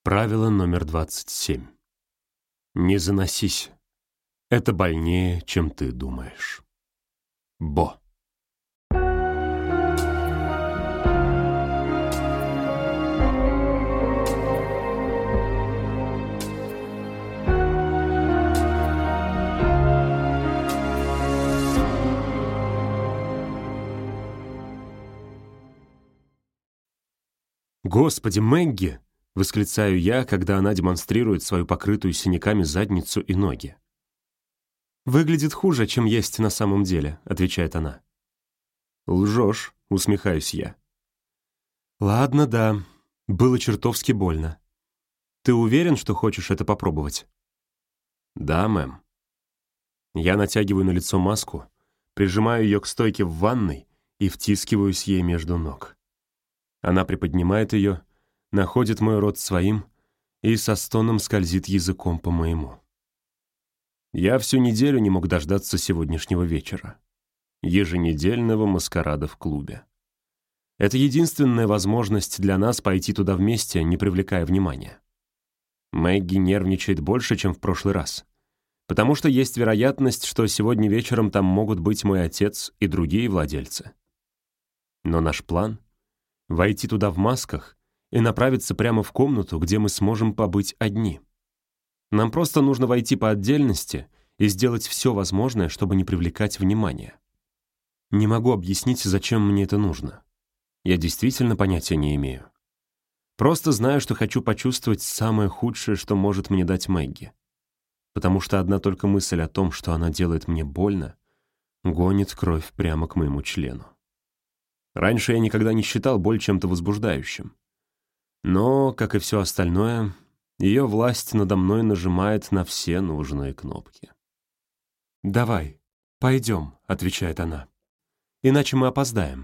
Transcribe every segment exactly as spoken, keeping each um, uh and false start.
Правило номер двадцать семь. Не заносись. Это больнее, чем ты думаешь. Бо. «Господи, Мэгги!» — восклицаю я, когда она демонстрирует свою покрытую синяками задницу и ноги. «Выглядит хуже, чем есть на самом деле», — отвечает она. «Лжешь», — усмехаюсь я. «Ладно, да, было чертовски больно. Ты уверен, что хочешь это попробовать?» «Да, мэм». Я натягиваю на лицо маску, прижимаю ее к стойке в ванной и втискиваюсь ей между ног. Она приподнимает ее, находит мой рот своим и со стоном скользит языком по моему. Я всю неделю не мог дождаться сегодняшнего вечера. Еженедельного маскарада в клубе. Это единственная возможность для нас пойти туда вместе, не привлекая внимания. Мэгги нервничает больше, чем в прошлый раз, потому что есть вероятность, что сегодня вечером там могут быть мой отец и другие владельцы. Но наш план — войти туда в масках и направиться прямо в комнату, где мы сможем побыть одни. Нам просто нужно войти по отдельности и сделать все возможное, чтобы не привлекать внимания. Не могу объяснить, зачем мне это нужно. Я действительно понятия не имею. Просто знаю, что хочу почувствовать самое худшее, что может мне дать Мэгги. Потому что одна только мысль о том, что она делает мне больно, гонит кровь прямо к моему члену. Раньше я никогда не считал боль чем-то возбуждающим. Но, как и все остальное, ее власть надо мной нажимает на все нужные кнопки. «Давай, пойдем», — отвечает она. «Иначе мы опоздаем».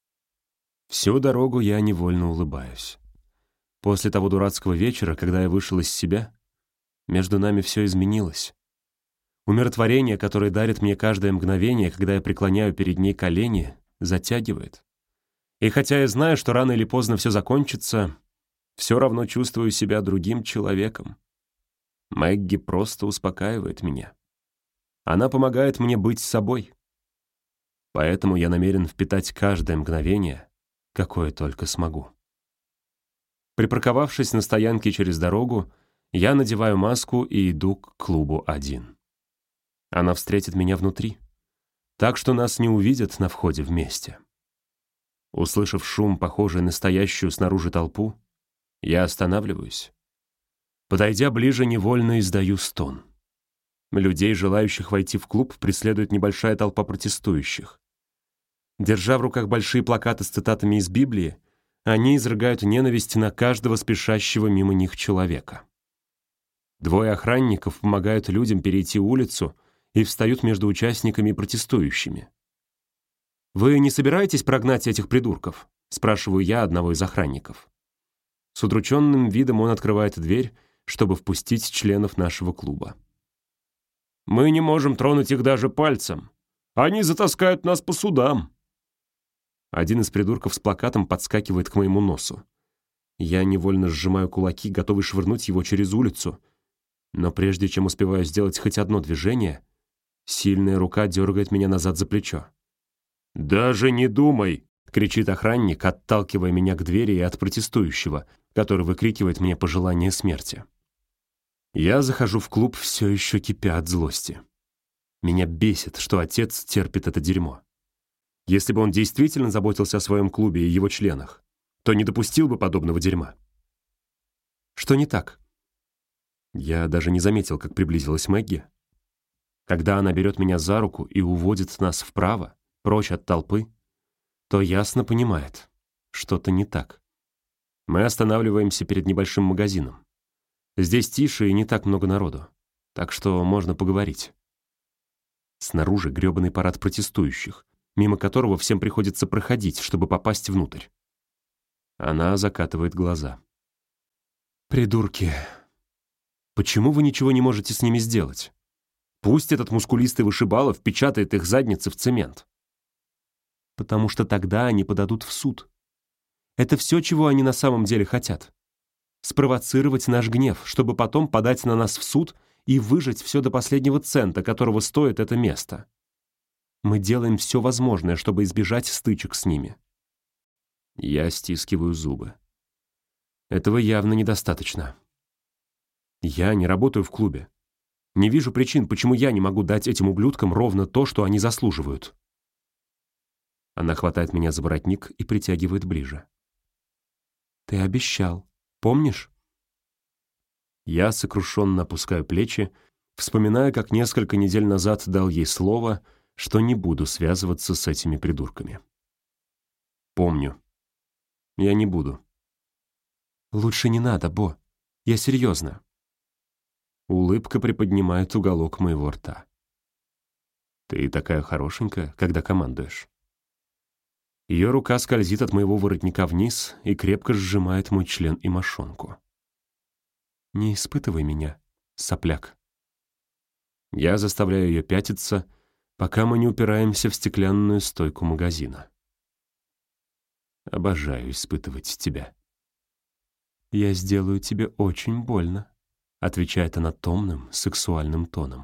Всю дорогу я невольно улыбаюсь. После того дурацкого вечера, когда я вышел из себя, между нами все изменилось. Умиротворение, которое дарит мне каждое мгновение, когда я преклоняю перед ней колени, затягивает. И хотя я знаю, что рано или поздно все закончится, все равно чувствую себя другим человеком. Мэгги просто успокаивает меня. Она помогает мне быть собой. Поэтому я намерен впитать каждое мгновение, какое только смогу. Припарковавшись на стоянке через дорогу, я надеваю маску и иду к клубу один. Она встретит меня внутри, так что нас не увидят на входе вместе. Услышав шум, похожий на стоящую снаружи толпу, я останавливаюсь. Подойдя ближе, невольно издаю стон. Людей, желающих войти в клуб, преследует небольшая толпа протестующих. Держа в руках большие плакаты с цитатами из Библии, они изрыгают ненависть на каждого спешащего мимо них человека. Двое охранников помогают людям перейти улицу и встают между участниками и протестующими. «Вы не собираетесь прогнать этих придурков?» — спрашиваю я одного из охранников. С удрученным видом он открывает дверь, чтобы впустить членов нашего клуба. «Мы не можем тронуть их даже пальцем. Они затаскают нас по судам». Один из придурков с плакатом подскакивает к моему носу. Я невольно сжимаю кулаки, готовый швырнуть его через улицу. Но прежде чем успеваю сделать хоть одно движение, сильная рука дергает меня назад за плечо. «Даже не думай!» — кричит охранник, отталкивая меня к двери и от протестующего, который выкрикивает мне пожелание смерти. Я захожу в клуб, все еще кипя от злости. Меня бесит, что отец терпит это дерьмо. Если бы он действительно заботился о своем клубе и его членах, то не допустил бы подобного дерьма. Что не так? Я даже не заметил, как приблизилась Мэгги. Когда она берет меня за руку и уводит нас вправо, прочь от толпы, то ясно понимает, что-то не так. Мы останавливаемся перед небольшим магазином. Здесь тише и не так много народу, так что можно поговорить. Снаружи грёбаный парад протестующих, мимо которого всем приходится проходить, чтобы попасть внутрь. Она закатывает глаза. «Придурки! Почему вы ничего не можете с ними сделать? Пусть этот мускулистый вышибала впечатает их задницы в цемент. Потому что тогда они подадут в суд. Это все, чего они на самом деле хотят. спровоцировать наш гнев, чтобы потом подать на нас в суд и выжать все до последнего цента, которого стоит это место. Мы делаем все возможное, чтобы избежать стычек с ними». Я стискиваю зубы. Этого явно недостаточно. Я не работаю в клубе. Не вижу причин, почему я не могу дать этим ублюдкам ровно то, что они заслуживают. Она хватает меня за воротник и притягивает ближе. «Ты обещал, помнишь?» Я сокрушенно опускаю плечи, вспоминая, как несколько недель назад дал ей слово, что не буду связываться с этими придурками. Помню. Я не буду. «Лучше не надо, Бо. Я серьезно». Улыбка приподнимает уголок моего рта. «Ты такая хорошенькая, когда командуешь». Ее рука скользит от моего воротника вниз и крепко сжимает мой член и мошонку. «Не испытывай меня, сопляк». Я заставляю ее пятиться, пока мы не упираемся в стеклянную стойку магазина. «Обожаю испытывать тебя». «Я сделаю тебе очень больно», — отвечает она томным, сексуальным тоном.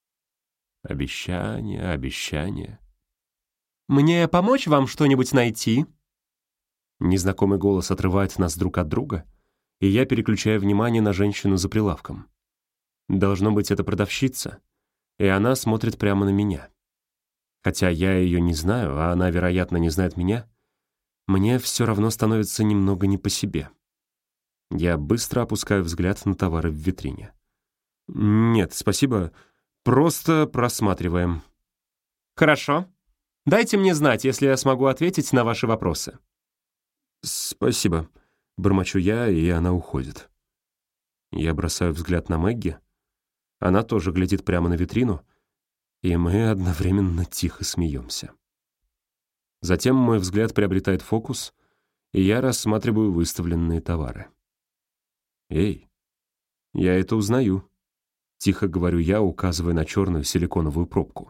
Обещание, обещание. «Мне помочь вам что-нибудь найти?» Незнакомый голос отрывает нас друг от друга, и я переключаю внимание на женщину за прилавком. Должно быть, это продавщица, и она смотрит прямо на меня. Хотя я ее не знаю, а она, вероятно, не знает меня, мне все равно становится немного не по себе. Я быстро опускаю взгляд на товары в витрине. «Нет, спасибо, просто просматриваем». «Хорошо. Дайте мне знать, если я смогу ответить на ваши вопросы». «Спасибо», — бормочу я, и она уходит. Я бросаю взгляд на Мэгги. Она тоже глядит прямо на витрину, и мы одновременно тихо смеемся. Затем мой взгляд приобретает фокус, и я рассматриваю выставленные товары. «Эй, я это узнаю», — тихо говорю я, указывая на черную силиконовую пробку.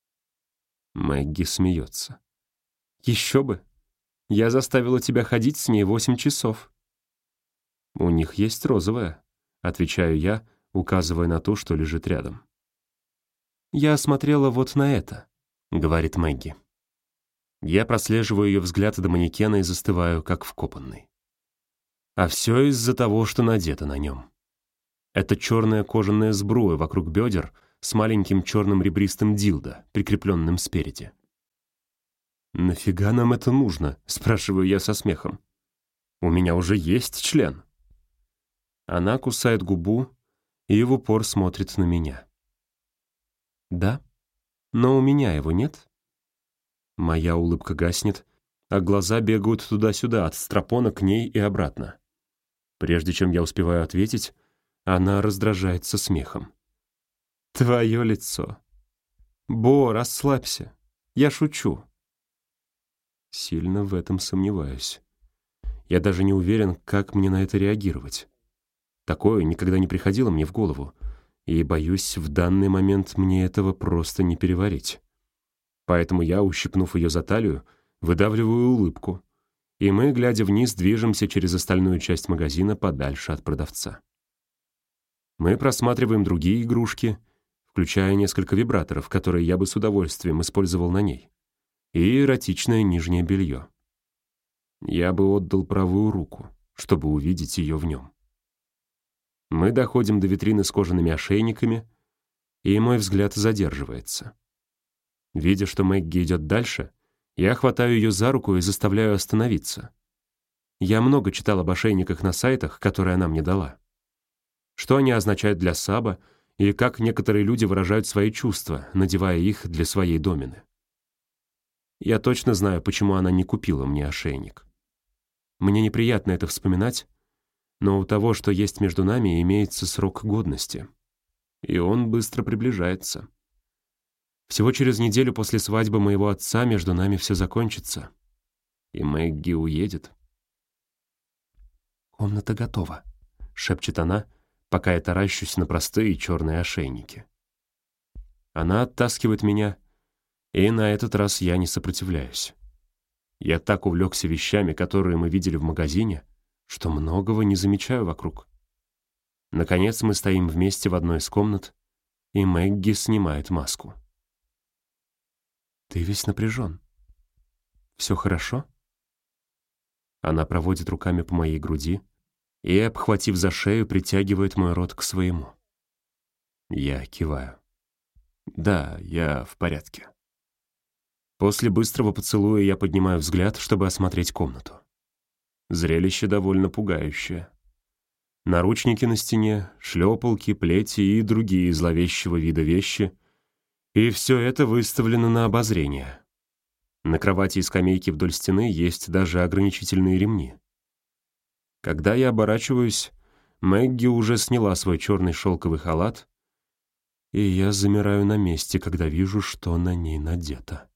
Мэгги смеется. «Еще бы! Я заставила тебя ходить с ней восемь часов». «У них есть розовая», — отвечаю я, указывая на то, что лежит рядом. «Я смотрела вот на это», — говорит Мэгги. Я прослеживаю ее взгляд до манекена и застываю, как вкопанный. А все из-за того, что надето на нем. Это черная кожаная сбруя вокруг бедер с маленьким черным ребристым дилдо, прикрепленным спереди. «Нафига нам это нужно?» — спрашиваю я со смехом. «У меня уже есть член». Она кусает губу и в упор смотрит на меня. «Да? Но у меня его нет?» Моя улыбка гаснет, а глаза бегают туда-сюда, от стропона к ней и обратно. Прежде чем я успеваю ответить, она раздражается смехом. «Твое лицо. Бо, расслабься. Я шучу». Сильно в этом сомневаюсь. Я даже не уверен, как мне на это реагировать. Такое никогда не приходило мне в голову, и, боюсь, в данный момент мне этого просто не переварить. Поэтому я, ущипнув ее за талию, выдавливаю улыбку, и мы, глядя вниз, движемся через остальную часть магазина подальше от продавца. Мы просматриваем другие игрушки, включая несколько вибраторов, которые я бы с удовольствием использовал на ней, и эротичное нижнее белье. Я бы отдал правую руку, чтобы увидеть ее в нем. Мы доходим до витрины с кожаными ошейниками, и мой взгляд задерживается. Видя, что Мэгги идет дальше, я хватаю ее за руку и заставляю остановиться. Я много читал об ошейниках на сайтах, которые она мне дала. Что они означают для саба, и как некоторые люди выражают свои чувства, надевая их для своей домины. Я точно знаю, почему она не купила мне ошейник. Мне неприятно это вспоминать, но у того, что есть между нами, имеется срок годности. И он быстро приближается. Всего через неделю после свадьбы моего отца между нами все закончится, и Мэгги уедет. «Комната готова», — шепчет она, пока я таращусь на простые черные ошейники. Она оттаскивает меня, и на этот раз я не сопротивляюсь. Я так увлекся вещами, которые мы видели в магазине, что многого не замечаю вокруг. Наконец мы стоим вместе в одной из комнат, и Мэгги снимает маску. «Ты весь напряжен. Все хорошо?» Она проводит руками по моей груди и, обхватив за шею, притягивает мой рот к своему. Я киваю. «Да, я в порядке». После быстрого поцелуя я поднимаю взгляд, чтобы осмотреть комнату. Зрелище довольно пугающее. Наручники на стене, шлепалки, плети и другие зловещего вида вещи. И все это выставлено на обозрение. На кровати и скамейке вдоль стены есть даже ограничительные ремни. Когда я оборачиваюсь, Мэгги уже сняла свой черный шелковый халат, и я замираю на месте, когда вижу, что на ней надето.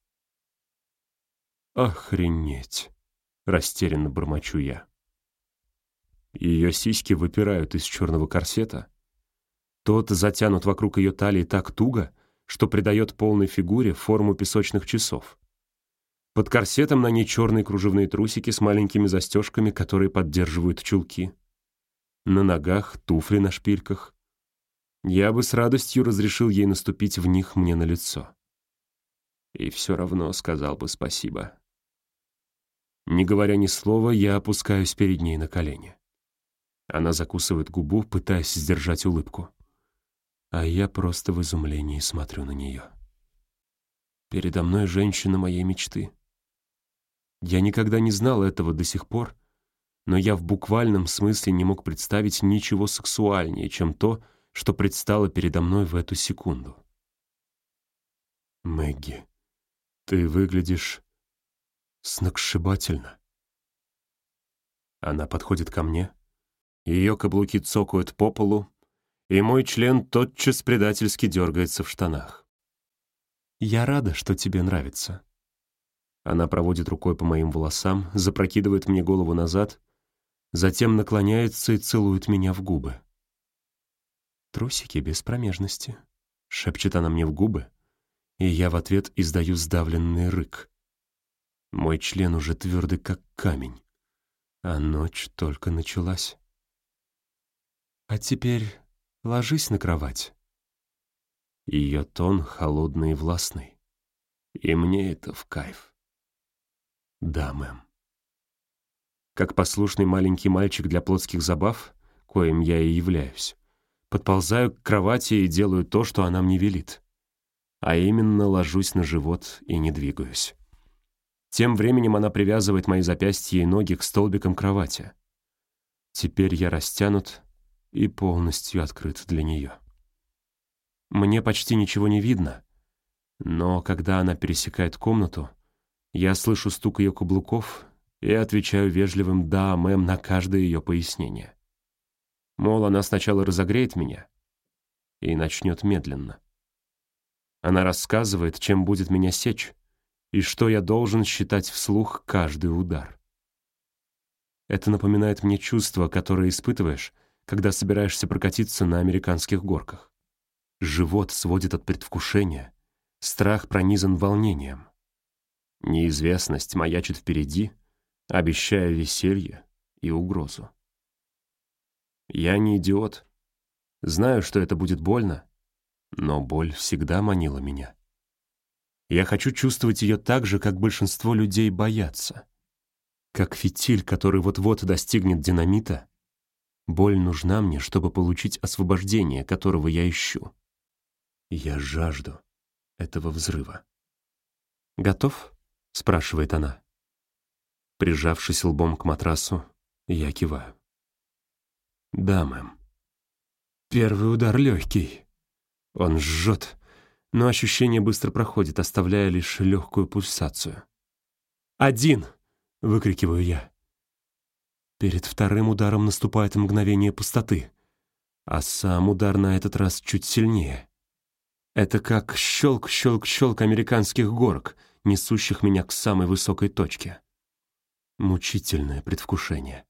«Охренеть!» — растерянно бормочу я. Ее сиськи выпирают из черного корсета. Тот затянут вокруг ее талии так туго, что придает полной фигуре форму песочных часов. Под корсетом на ней черные кружевные трусики с маленькими застежками, которые поддерживают чулки. На ногах туфли на шпильках. Я бы с радостью разрешил ей наступить в них мне на лицо. И все равно сказал бы спасибо. Не говоря ни слова, я опускаюсь перед ней на колени. Она закусывает губу, пытаясь сдержать улыбку. А я просто в изумлении смотрю на нее. Передо мной женщина моей мечты. Я никогда не знал этого до сих пор, но я в буквальном смысле не мог представить ничего сексуальнее, чем то, что предстало передо мной в эту секунду. «Мэгги, ты выглядишь сногсшибательно». Она подходит ко мне, ее каблуки цокают по полу, и мой член тотчас предательски дергается в штанах. «Я рада, что тебе нравится». Она проводит рукой по моим волосам, запрокидывает мне голову назад, затем наклоняется и целует меня в губы. «Трусики без промежности», — шепчет она мне в губы, и я в ответ издаю сдавленный рык. Мой член уже твердый, как камень, а ночь только началась. «А теперь ложись на кровать». Ее тон холодный и властный, и мне это в кайф. «Да, мэм». Как послушный маленький мальчик для плотских забав, коим я и являюсь, подползаю к кровати и делаю то, что она мне велит. А именно ложусь на живот и не двигаюсь. Тем временем она привязывает мои запястья и ноги к столбикам кровати. Теперь я растянут и полностью открыт для нее. Мне почти ничего не видно, но когда она пересекает комнату, я слышу стук ее каблуков и отвечаю вежливым «да, мэм» на каждое ее пояснение. Мол, она сначала разогреет меня и начнет медленно. Она рассказывает, чем будет меня сечь, и что я должен считать вслух каждый удар. Это напоминает мне чувство, которое испытываешь, когда собираешься прокатиться на американских горках. Живот сводит от предвкушения, страх пронизан волнением. Неизвестность маячит впереди, обещая веселье и угрозу. Я не идиот. Знаю, что это будет больно, но боль всегда манила меня. Я хочу чувствовать ее так же, как большинство людей боятся. Как фитиль, который вот-вот достигнет динамита, боль нужна мне, чтобы получить освобождение, которого я ищу. Я жажду этого взрыва. «Готов?» — спрашивает она. Прижавшись лбом к матрасу, я киваю. «Да, мэм». Первый удар легкий. Он жжет, но ощущение быстро проходит, оставляя лишь легкую пульсацию. «Один!» — выкрикиваю я. Перед вторым ударом наступает мгновение пустоты, а сам удар на этот раз чуть сильнее. Это как щелк-щелк-щелк американских горок, несущих меня к самой высокой точке. Мучительное предвкушение.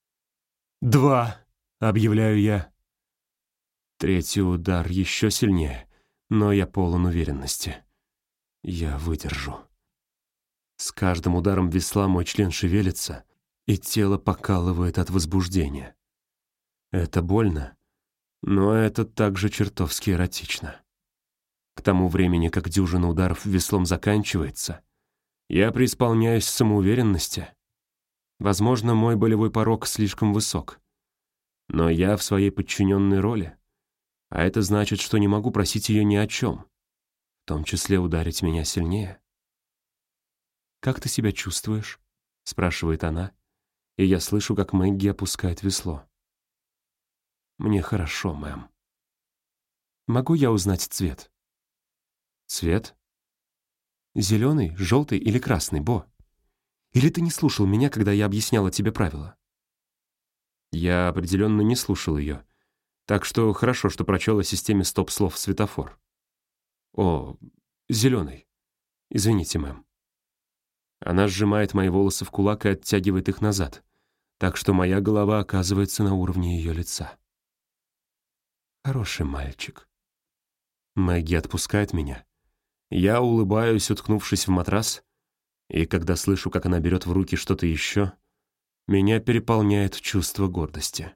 «Два!» — объявляю я. Третий удар еще сильнее, но я полон уверенности. Я выдержу. С каждым ударом весла мой член шевелится, и тело покалывает от возбуждения. Это больно, но это также чертовски эротично. К тому времени, как дюжина ударов веслом заканчивается, я преисполняюсь самоуверенности. Возможно, мой болевой порог слишком высок. Но я в своей подчиненной роли, а это значит, что не могу просить ее ни о чем, в том числе ударить меня сильнее. «Как ты себя чувствуешь?» — спрашивает она, и я слышу, как Мэгги опускает весло. «Мне хорошо, мэм». «Могу я узнать цвет?» «Цвет? Зеленый, желтый или красный, Бо? Или ты не слушал меня, когда я объясняла тебе правила?» Я определенно не слушал ее, так что хорошо, что прочел о системе стоп-слов светофор. «О, зеленый. Извините, мэм». Она сжимает мои волосы в кулак и оттягивает их назад, так что моя голова оказывается на уровне ее лица. «Хороший мальчик». Мэгги отпускает меня. Я улыбаюсь, уткнувшись в матрас, и когда слышу, как она берет в руки что-то еще, меня переполняет чувство гордости.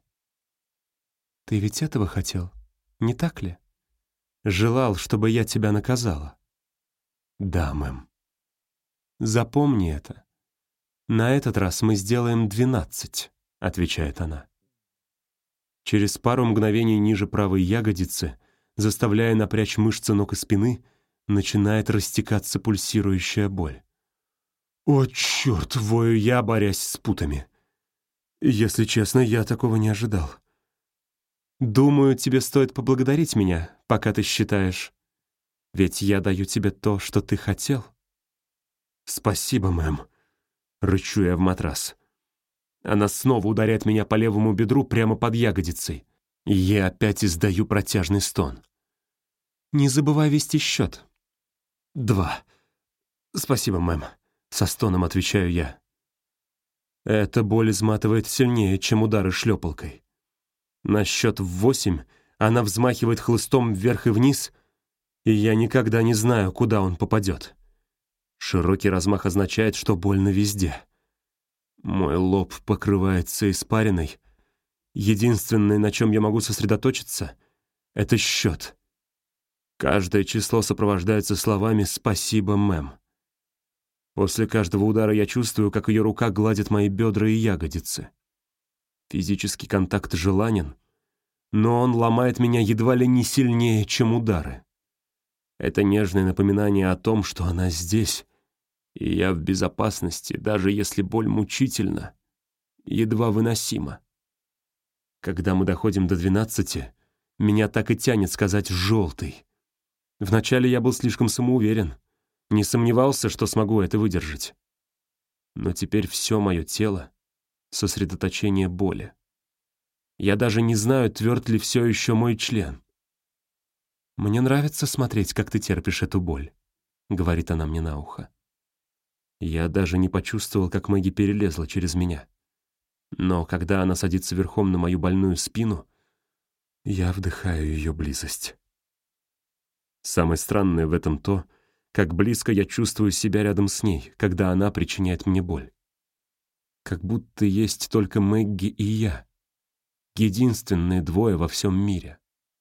«Ты ведь этого хотел, не так ли? Желал, чтобы я тебя наказала?» «Да, мэм». «Запомни это. На этот раз мы сделаем двенадцать», — отвечает она. Через пару мгновений ниже правой ягодицы, заставляя напрячь мышцы ног и спины, начинает растекаться пульсирующая боль. «О, черт!» — вою я, борясь с путами. Если честно, я такого не ожидал. «Думаю, тебе стоит поблагодарить меня, пока ты считаешь. Ведь я даю тебе то, что ты хотел». «Спасибо, мэм», — рычу я в матрас. Она снова ударяет меня по левому бедру прямо под ягодицей, и я опять издаю протяжный стон. «Не забывай вести счет». «Два. Спасибо, мэм», — со стоном отвечаю я. Эта боль изматывает сильнее, чем удары шлепалкой. На счет в восемь она взмахивает хлыстом вверх и вниз, и я никогда не знаю, куда он попадет. Широкий размах означает, что больно везде. Мой лоб покрывается испариной. Единственное, на чем я могу сосредоточиться, — это счет. Каждое число сопровождается словами «Спасибо, мэм». После каждого удара я чувствую, как ее рука гладит мои бедра и ягодицы. Физический контакт желанен, но он ломает меня едва ли не сильнее, чем удары. Это нежное напоминание о том, что она здесь, и я в безопасности, даже если боль мучительна, едва выносима. Когда мы доходим до двенадцати, меня так и тянет сказать «желтый». Вначале я был слишком самоуверен, не сомневался, что смогу это выдержать. Но теперь все мое тело — сосредоточение боли. Я даже не знаю, тверд ли все еще мой член. «Мне нравится смотреть, как ты терпишь эту боль», — говорит она мне на ухо. Я даже не почувствовал, как Мэгги перелезла через меня. Но когда она садится верхом на мою больную спину, я вдыхаю ее близость. Самое странное в этом то, как близко я чувствую себя рядом с ней, когда она причиняет мне боль. Как будто есть только Мэгги и я. Единственные двое во всем мире.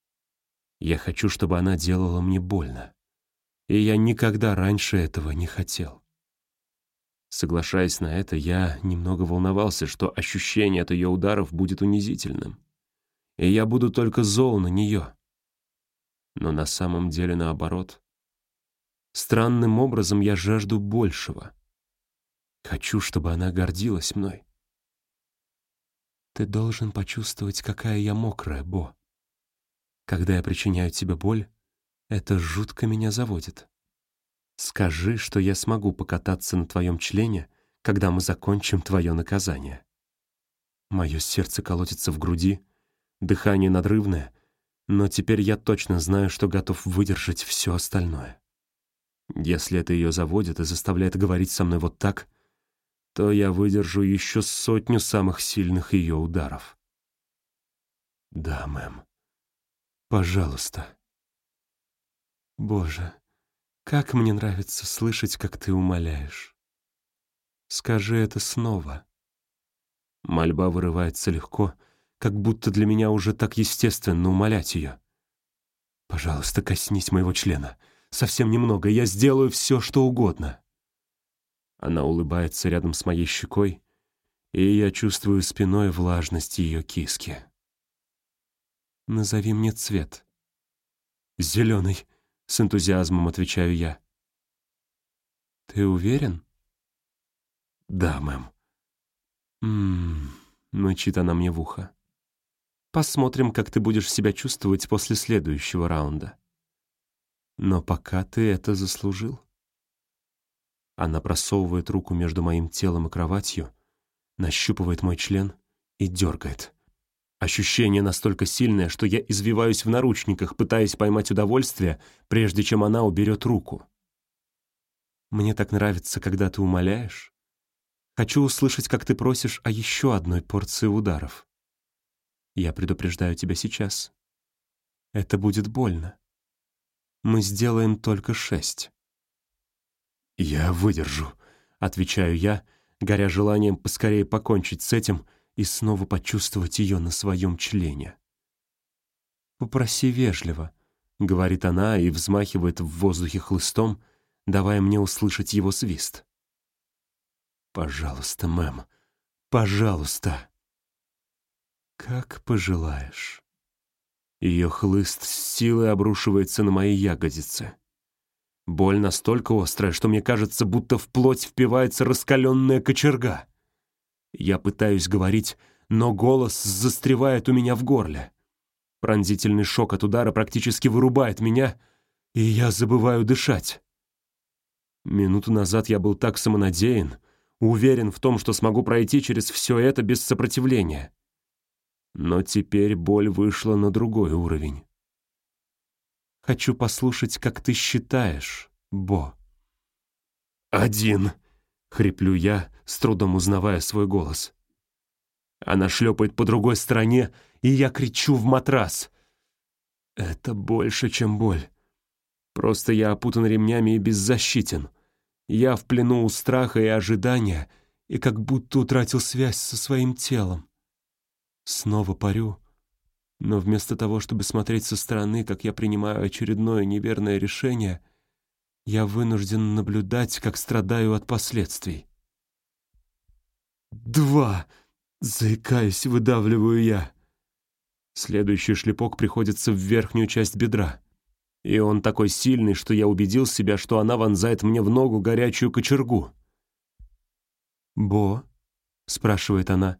Я хочу, чтобы она делала мне больно. И я никогда раньше этого не хотел. Соглашаясь на это, я немного волновался, что ощущение от ее ударов будет унизительным. И я буду только зол на нее. Но на самом деле наоборот. Странным образом я жажду большего. Хочу, чтобы она гордилась мной. Ты должен почувствовать, какая я мокрая, Бо. Когда я причиняю тебе боль, это жутко меня заводит. Скажи, что я смогу покататься на твоем члене, когда мы закончим твое наказание. Мое сердце колотится в груди, дыхание надрывное, но теперь я точно знаю, что готов выдержать все остальное. Если это ее заводит и заставляет говорить со мной вот так, то я выдержу еще сотню самых сильных ее ударов. Да, мэм. Пожалуйста. Боже, как мне нравится слышать, как ты умоляешь. Скажи это снова. Мольба вырывается легко, как будто для меня уже так естественно умолять ее. «Пожалуйста, коснись моего члена. Совсем немного, я сделаю все, что угодно». Она улыбается рядом с моей щекой, и я чувствую спиной влажность ее киски. «Назови мне цвет». «Зеленый», — с энтузиазмом отвечаю я. «Ты уверен?» «Да, мэм». «М-м-м», мычит она мне в ухо. «Посмотрим, как ты будешь себя чувствовать после следующего раунда. Но пока ты это заслужил». Она просовывает руку между моим телом и кроватью, нащупывает мой член и дергает. Ощущение настолько сильное, что я извиваюсь в наручниках, пытаясь поймать удовольствие, прежде чем она уберет руку. «Мне так нравится, когда ты умоляешь. Хочу услышать, как ты просишь о еще одной порции ударов. Я предупреждаю тебя сейчас. Это будет больно. Мы сделаем только шесть». «Я выдержу», — отвечаю я, горя желанием поскорее покончить с этим и снова почувствовать ее на своем члене. «Попроси вежливо», — говорит она и взмахивает в воздухе хлыстом, давая мне услышать его свист. «Пожалуйста, мэм, пожалуйста». «Как пожелаешь». Ее хлыст с силой обрушивается на мои ягодицы. Боль настолько острая, что мне кажется, будто в плоть впивается раскаленная кочерга. Я пытаюсь говорить, но голос застревает у меня в горле. Пронзительный шок от удара практически вырубает меня, и я забываю дышать. Минуту назад я был так самонадеян, уверен в том, что смогу пройти через все это без сопротивления. Но теперь боль вышла на другой уровень. «Хочу послушать, как ты считаешь, Бо». «Один», — хриплю я, с трудом узнавая свой голос. Она шлепает по другой стороне, и я кричу в матрас. Это больше, чем боль. Просто я опутан ремнями и беззащитен. Я в плену у страха и ожидания, и как будто утратил связь со своим телом. Снова парю, но вместо того, чтобы смотреть со стороны, как я принимаю очередное неверное решение, я вынужден наблюдать, как страдаю от последствий. «Два!» — заикаясь, выдавливаю я. Следующий шлепок приходится в верхнюю часть бедра. И он такой сильный, что я убедил себя, что она вонзает мне в ногу горячую кочергу. «Бо?» — спрашивает она.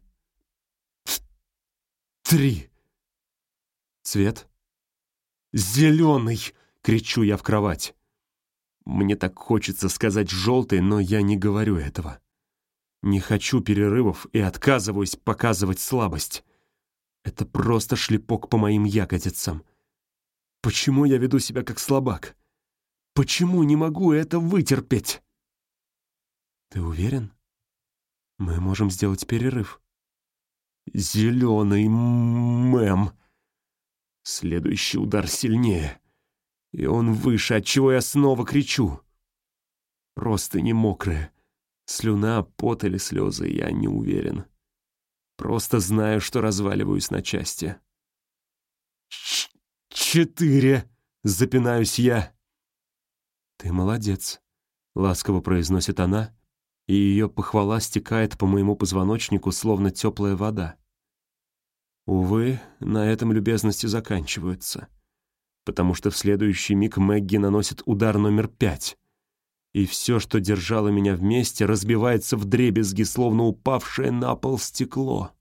«Три». «Цвет?» «Зеленый!» — кричу я в кровать. Мне так хочется сказать «желтый», но я не говорю этого. Не хочу перерывов и отказываюсь показывать слабость. Это просто шлепок по моим ягодицам. Почему я веду себя как слабак? Почему не могу это вытерпеть? Ты уверен? Мы можем сделать перерыв. Зеленый, мэм. Следующий удар сильнее. И он выше, отчего я снова кричу. Просто не мокрые. Слюна, пот или слезы, я не уверен. Просто знаю, что разваливаюсь на части. Ч «Четыре!» — запинаюсь я. «Ты молодец», — ласково произносит она, и ее похвала стекает по моему позвоночнику, словно теплая вода. Увы, на этом любезности заканчиваются, потому что в следующий миг Мэгги наносит удар номер пять, и все, что держало меня вместе, разбивается вдребезги, словно упавшее на пол стекло.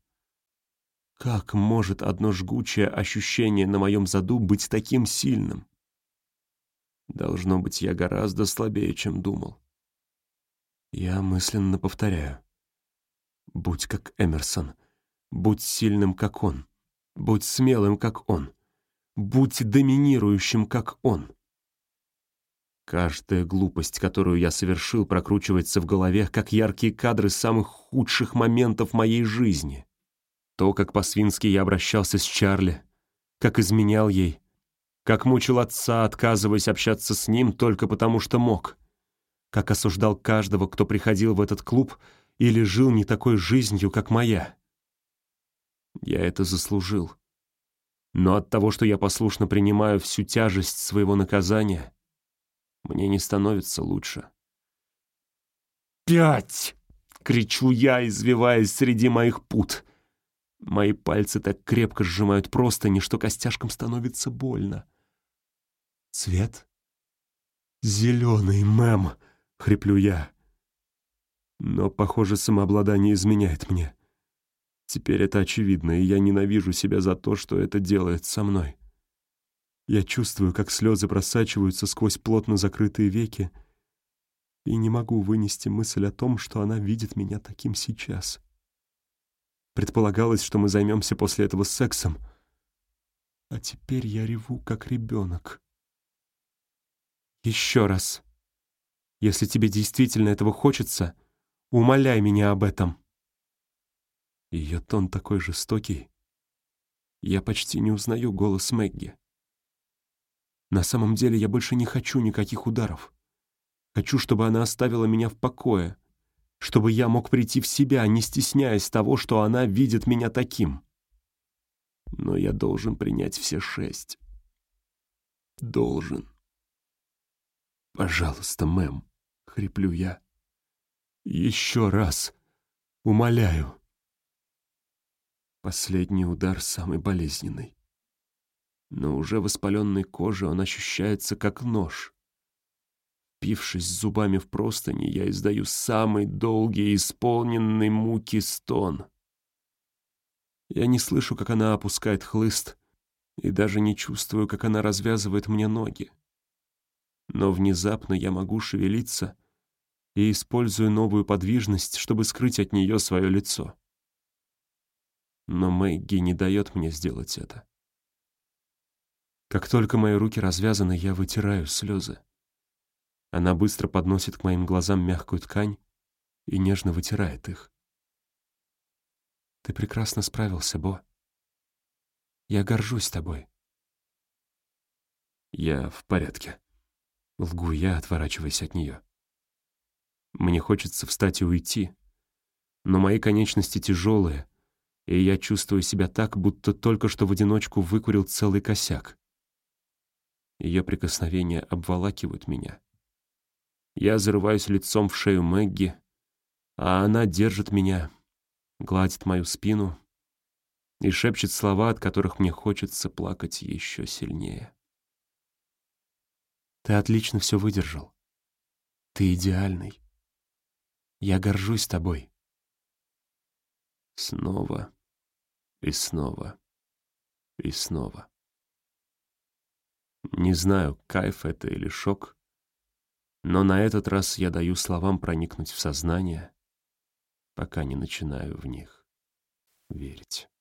Как может одно жгучее ощущение на моем заду быть таким сильным? Должно быть, я гораздо слабее, чем думал. Я мысленно повторяю. Будь как Эмерсон, будь сильным, как он, будь смелым, как он, будь доминирующим, как он. Каждая глупость, которую я совершил, прокручивается в голове, как яркие кадры самых худших моментов моей жизни. То, как по-свински я обращался с Чарли, как изменял ей, как мучил отца, отказываясь общаться с ним только потому, что мог, как осуждал каждого, кто приходил в этот клуб или жил не такой жизнью, как моя. Я это заслужил. Но от того, что я послушно принимаю всю тяжесть своего наказания, мне не становится лучше. «Пять!» — кричу я, извиваясь среди моих пут. Мои пальцы так крепко сжимают простыни, что костяшкам становится больно. «Цвет? Зеленый, мэм!» — хриплю я. Но, похоже, самообладание изменяет мне. Теперь это очевидно, и я ненавижу себя за то, что это делает со мной. Я чувствую, как слезы просачиваются сквозь плотно закрытые веки, и не могу вынести мысль о том, что она видит меня таким сейчас. Предполагалось, что мы займемся после этого сексом, а теперь я реву, как ребенок. Еще раз. Если тебе действительно этого хочется, умоляй меня об этом. Ее тон такой жестокий. Я почти не узнаю голос Мэгги. На самом деле я больше не хочу никаких ударов. Хочу, чтобы она оставила меня в покое, чтобы я мог прийти в себя, не стесняясь того, что она видит меня таким. Но я должен принять все шесть. Должен. «Пожалуйста, мэм», — хриплю я. «Еще раз. Умоляю». Последний удар самый болезненный. Но уже воспаленной коже он ощущается как нож. Впившись зубами в простыни, я издаю самый долгий и исполненный муки стон. Я не слышу, как она опускает хлыст, и даже не чувствую, как она развязывает мне ноги. Но внезапно я могу шевелиться и использую новую подвижность, чтобы скрыть от нее свое лицо. Но Мэгги не дает мне сделать это. Как только мои руки развязаны, я вытираю слезы. Она быстро подносит к моим глазам мягкую ткань и нежно вытирает их. «Ты прекрасно справился, Бо. Я горжусь тобой». «Я в порядке», — лгу я, отворачиваясь от нее. Мне хочется встать и уйти, но мои конечности тяжелые, и я чувствую себя так, будто только что в одиночку выкурил целый косяк. Ее прикосновения обволакивают меня. Я зарываюсь лицом в шею Мэгги, а она держит меня, гладит мою спину и шепчет слова, от которых мне хочется плакать еще сильнее. «Ты отлично все выдержал. Ты идеальный. Я горжусь тобой». Снова и снова и снова. Не знаю, кайф это или шок, но на этот раз я даю словам проникнуть в сознание, пока не начинаю в них верить.